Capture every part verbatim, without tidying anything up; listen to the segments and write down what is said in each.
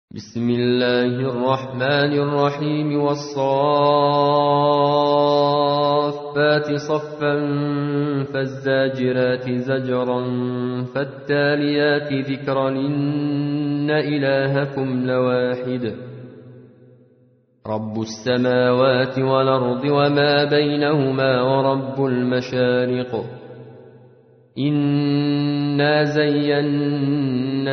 بسم الله الرحمن الرحيم والصافات صفا فالزاجرات زجرا فالتاليات ذكرا إن إلهكم لواحد رب السماوات والأرض وما بينهما ورب المشارق إنا زينا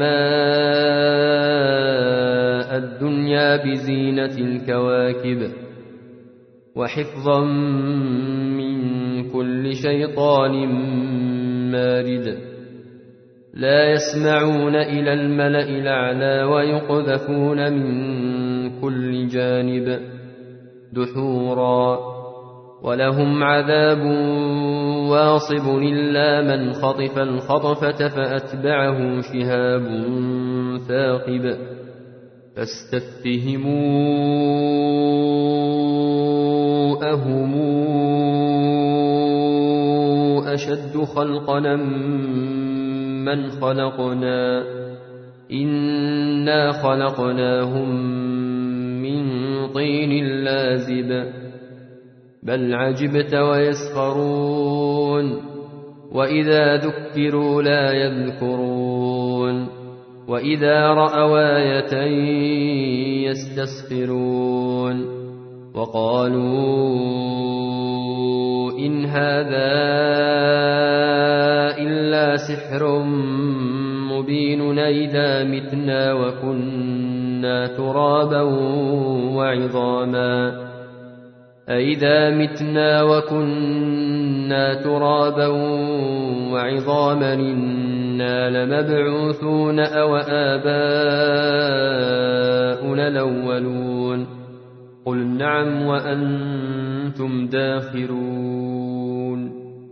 السماء الدنيا بزينة الكواكب وحفظا من كل شيطان مارد لا يسمعون إلى الملأ الأعلى ويقذفون من كل جانب دحورا ولهم عذاب واصب إلا من خطف الخطفة فأتبعه شهاب ثاقب فاستفتهموا أهم أشد خلقنا من خلقنا إنا خلقناهم من طين لازب بل عجبت ويسخرون وإذا ذكروا لا يذكرون وإذا رأوا آية يستسخرون وقالوا إن هذا إلا سحر مبين إذا متنا وكنا ترابا وعظاما أئذا متنا وكنا ترابا وعظاما إنا لمبعوثون أو آباؤنا الأولون قل نعم وأنتم داخرون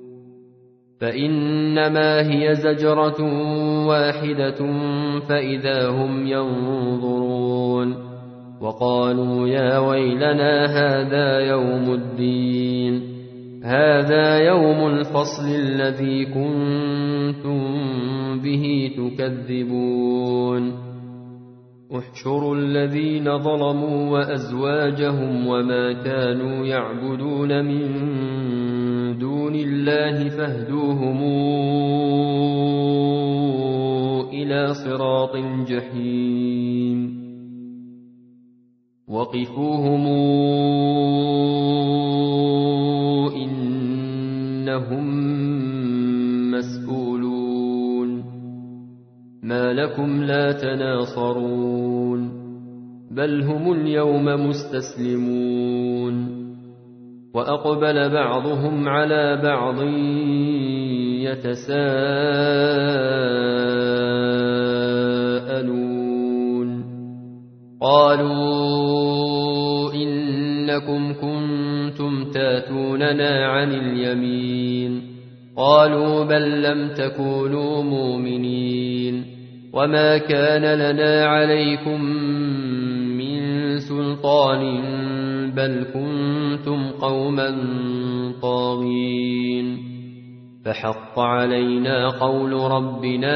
فإنما هي زجرة واحدة فإذا هم ينظرون وقالوا يا ويلنا هذا يوم الدين هذا يوم الفصل الذي كنتم به تكذبون احشروا الذين ظلموا وأزواجهم وما كانوا يعبدون من دون الله فاهدوهم إلى صراط الجحيم وقفوهم إنهم مسؤولون ما لكم لا تناصرون بل هم اليوم مستسلمون وأقبل بعضهم على بعض يتساءلون قالوا إنكم كنتم تاتوننا عن اليمين قالوا بل لم تكونوا مؤمنين وما كان لنا عليكم من سلطان بل كنتم قوما طاغين فحق علينا قول ربنا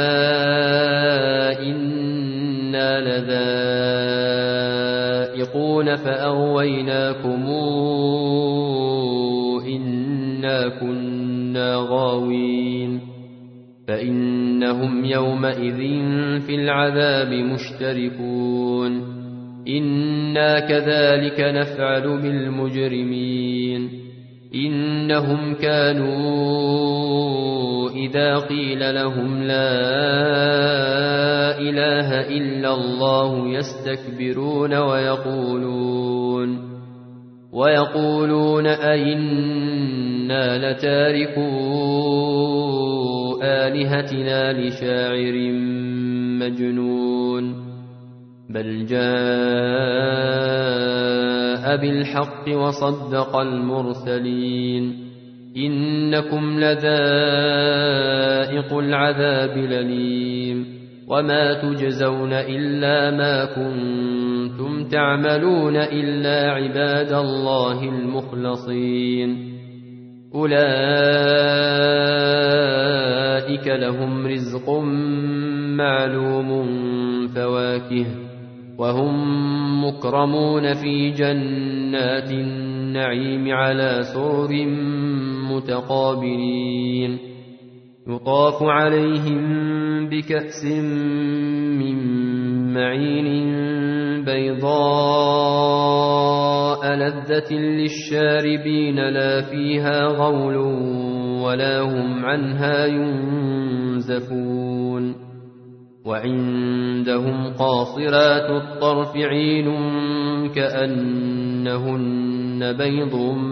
إنا لذائقون فأغويناكم إنا كنا غاوين فإنهم يومئذ في العذاب مشتركون إنا كذلك نفعل بالمجرمين إنهم كانوا إذا قيل لهم لا إله إلا الله يستكبرون ويقولون ويقولون أئنا لتاركو آلهتنا لشاعر مجنون بل جاء بالحق وصدق المرسلين إنكم لذائق العذاب الأليم وما تجزون إلا ما كنتم تعملون إلا عباد الله المخلصين أولئك لهم رزق معلوم فواكه وهم مكرمون في جنات النعيم على سرر متقابلين يطاف عليهم بكأس من معين بيضاء لذة للشاربين لا فيها غول ولا هم عنها ينزفون وعندهم قاصرات الطرف عين كأنهن بيض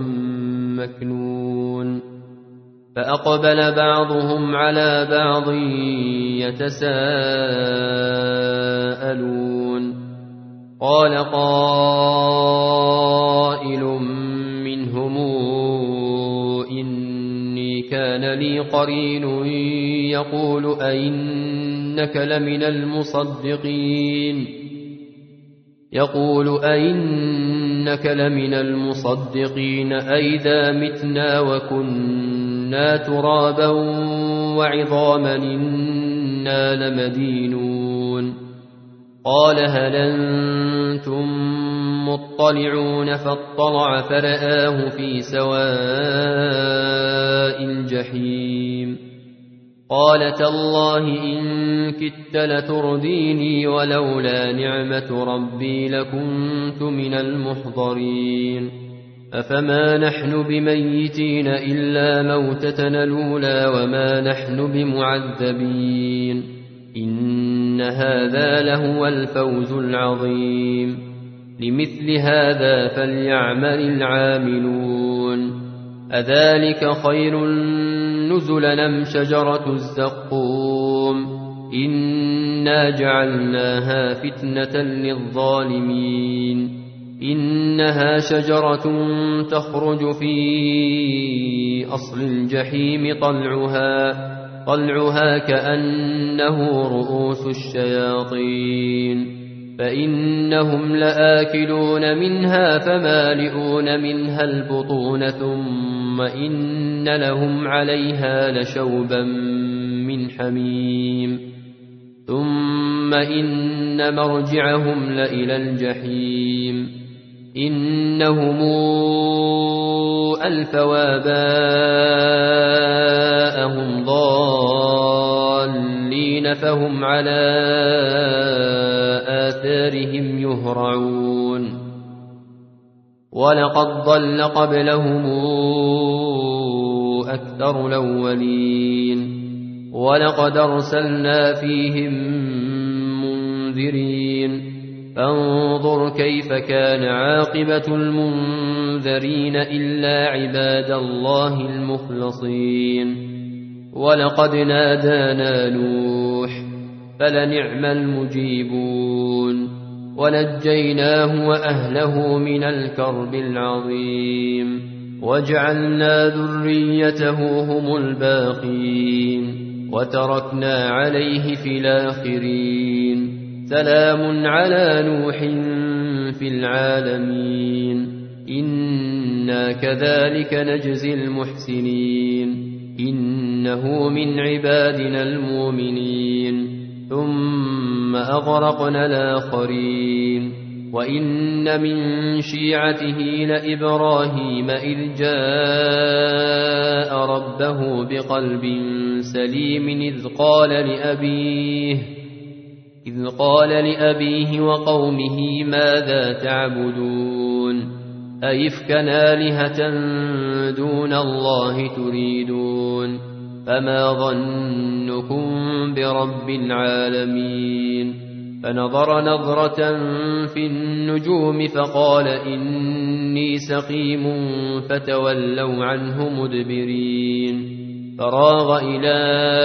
مكنون فأقبل بعضهم على بعض يتساءلون قال قائل منهم إني كان لي قرين يقول أئنك لمن المصدقين يقول أئنك لمن المصدقين أئذا متنا وكنا ترابا وعظاما إنا لمدينون قال هل أنتم مطلعون فاطلع فرآه في سواء الجحيم قال تالله إن كدت لترديني ولولا نعمة ربي لكنت من المحضرين أفما نحن بميتين إلا موتتنا الأولى وما نحن بمعذبين إن هذا لهو الفوز العظيم لمثل هذا فليعمل العاملون أذلك خير نزلا أم شجرة الزقوم إنا جعلناها فتنة للظالمين إنها شجرة تخرج في أصل الجحيم طلعها طلعها كأنه رؤوس الشياطين فإنهم لآكلون منها فمالئون منها البطون ثم إن لهم عليها لشوبا من حميم ثم إن مرجعهم لإلى الجحيم إنهم ألفوا آباءهم ضالين فهم على آثارهم يهرعون ولقد ضل قبلهم أكثر الأولين ولقد أرسلنا فيهم منذرين فانظر كيف كان عاقبة المنذرين إلا عباد الله المخلصين ولقد نادانا نوح فلنعم المجيبون ونجيناه وأهله من الكرب العظيم وجعلنا ذريته هم الباقين وتركنا عليه في الآخرين سلام على نوح في العالمين إنا كذلك نجزي المحسنين إنه من عبادنا المؤمنين ثم أغرقنا الآخرين وإن من شيعته لإبراهيم إذ جاء ربه بقلب سليم إذ قال لأبيه إذ قال لأبيه وقومه ماذا تعبدون أئفكا آلهة دون الله تريدون فما ظنكم برب العالمين فنظر نظرة في النجوم فقال إني سقيم فتولوا عنه مدبرين فراغ إلى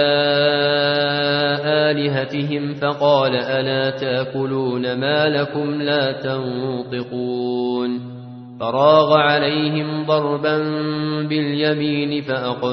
آلهتهم فقال ألا تأكلون ما لكم لا تنطقون فراغ عليهم ضربا باليمين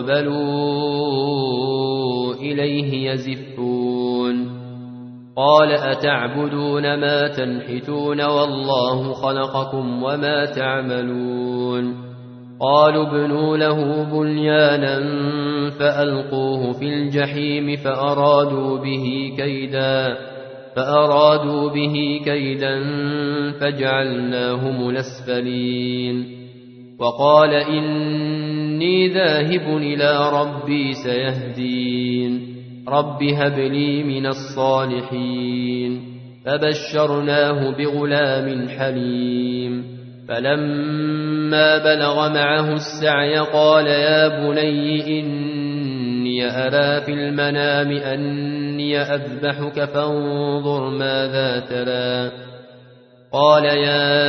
فأقبلوا إليه يزفون قال أتعبدون ما تنحتون والله خلقكم وما تعملون قالوا ابنوا له بنيانا فألقوه في الجحيم فأرادوا به كيدا فأرادوا به كيدا فجعلناهم الأسفلين وقال إني ذاهب إلى ربي سيهدين رب هب لي من الصالحين فبشرناه بغلام حليم فلما بلغ معه السعي قال يا بني إني أرى في المنام أني أذبحك فانظر ماذا ترى قال يا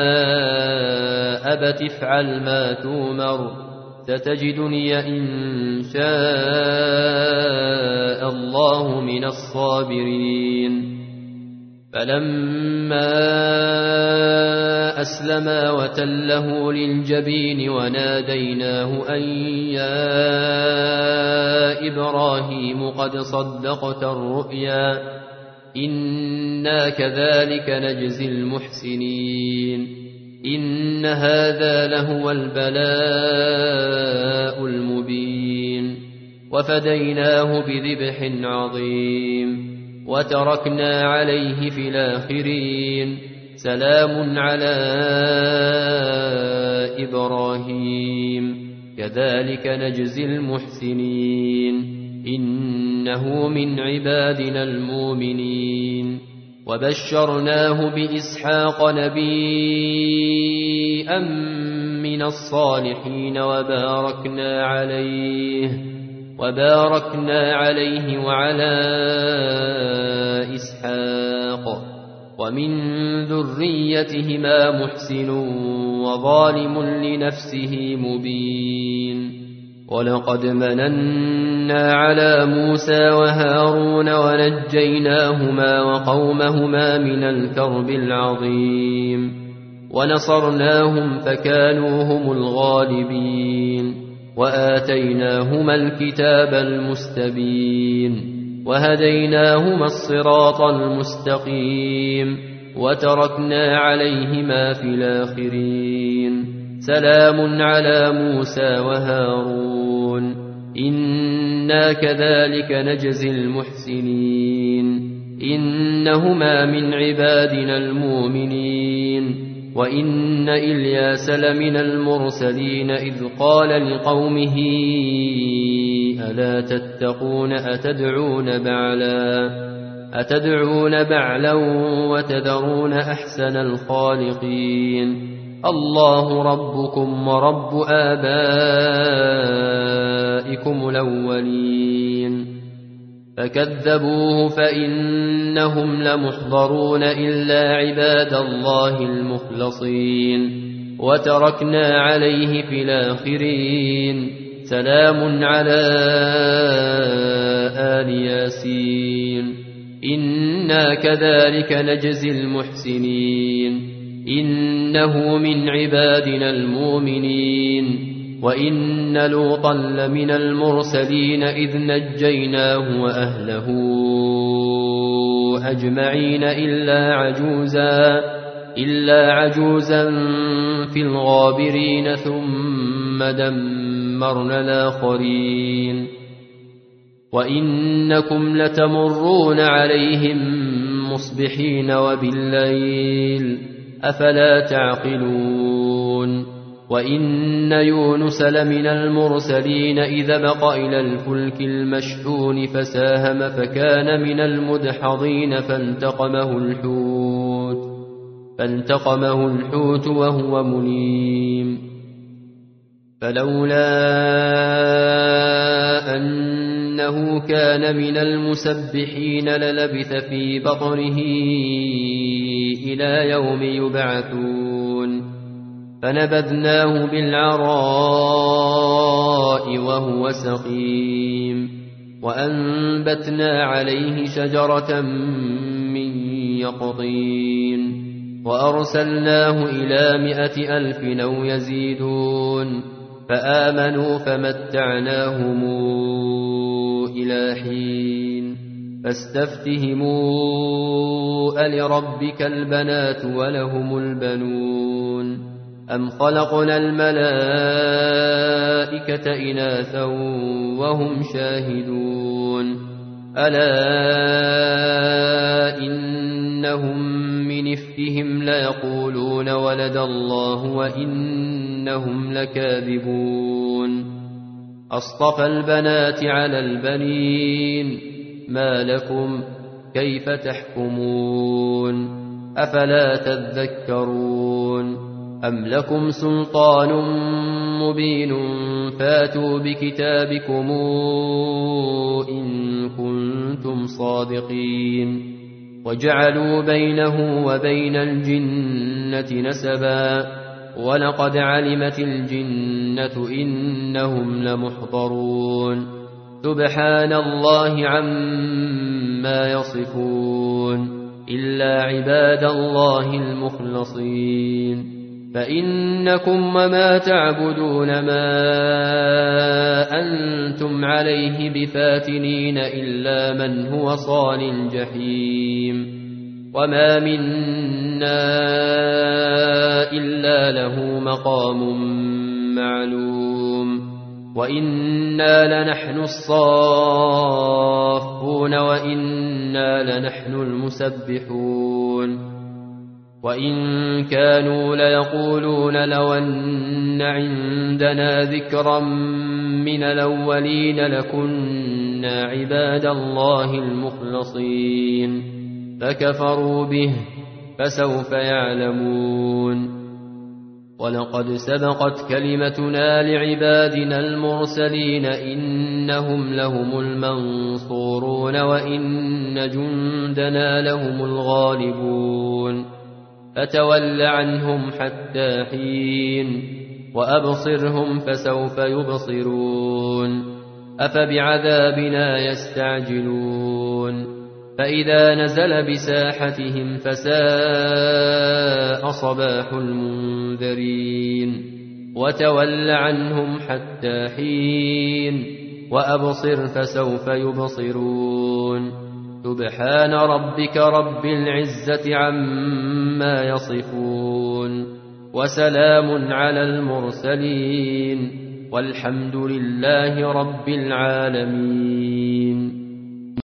أبت افعل ما تؤمر ستجدني إن شاء الله من الصابرين فلما أسلما وتله للجبين وناديناه أن يا إبراهيم قد صدقت الرؤيا إنا كذلك نجزي المحسنين إن هذا لهو البلاء المبين وفديناه بذبح عظيم وتركنا عليه في الآخرين سلام على إبراهيم كذلك نجزي المحسنين إنه من عبادنا المؤمنين وبشرناه بإسحاق نبيا من الصالحين وباركنا عليه وباركنا عليه وعلى إسحاق ومن ذريتهما محسن وظالم لنفسه مبين ولقد مننا على موسى وهارون ونجيناهما وقومهما من الكرب العظيم ونصرناهم فكانوا هم الغالبين وآتيناهما الكتاب المستبين وهديناهما الصراط المستقيم وتركنا عليهما في الآخرين سلام على موسى وهارون إنا كذلك نجزي المحسنين إنهما من عبادنا المؤمنين وإن إلياس لمن المرسلين إذ قال لقومه ألا تتقون أتدعون بعلا أتدعون بعلا وتذرون أحسن الخالقين الله ربكم ورب آبائكم الأولين فكذبوه فإنهم لمحضرون إلا عباد الله المخلصين وتركنا عليه في الآخرين سلام على آل ياسين إنا كذلك نجزي المحسنين إنه من عبادنا المؤمنين وإن لوطا لمن المرسلين إذ نجيناه وأهله أجمعين إلا عجوزا إلا عجوزا في الغابرين ثم دمرنا الآخرين وإنكم لتمرون عليهم مصبحين وبالليل أفلا تعقلون وإن يونس لمن المرسلين إذا بق إلى الفلك المشحون فساهم فكان من المدحضين فالتقمه الحوت فالتقمه الحوت وهو مليم فلولا أنه كان من المسبحين للبث في بطنه إلى يوم يبعثون فنبذناه بالعراء وهو سقيم وأنبتنا عليه شجرة من يقطين وأرسلناه إلى مائة ألف أو يزيدون فآمنوا فمتعناهم إلى حين فاستفتهموا ألربك البنات ولهم البنون أم خلقنا الملائكة إناثا وهم شاهدون ألا إنهم من إفكهم ليقولون ولد الله وإنهم لكاذبون أصطفى البنات على البنين ما لكم كيف تحكمون أفلا تذكرون أم لكم سلطان مبين فاتوا بكتابكم إن كنتم صادقين وجعلوا بينه وبين الجنة نسبا ولقد علمت الجنة إنهم لمحضرون سبحان الله عما يصفون إلا عباد الله المخلصين فإنكم وما تعبدون ما أنتم عليه بفاتنين إلا من هو صال الجحيم وما منا إلا له مقام معلوم وإنا لنحن الصافون وإنا لنحن المسبحون وإن كانوا ليقولون لو أن عندنا ذكرا من الأولين لكنا عباد الله المخلصين فكفروا به فسوف يعلمون ولقد سبقت كلمتنا لعبادنا المرسلين إنهم لهم المنصورون وإن جندنا لهم الغالبون فتول عنهم حتى حين وأبصرهم فسوف يبصرون أفبعذابنا يستعجلون فإذا نزل بساحتهم فساء صباح المنذرين وتول عنهم حتى حين وأبصر فسوف يبصرون سبحان ربك رب العزة عما يصفون وسلام على المرسلين والحمد لله رب العالمين.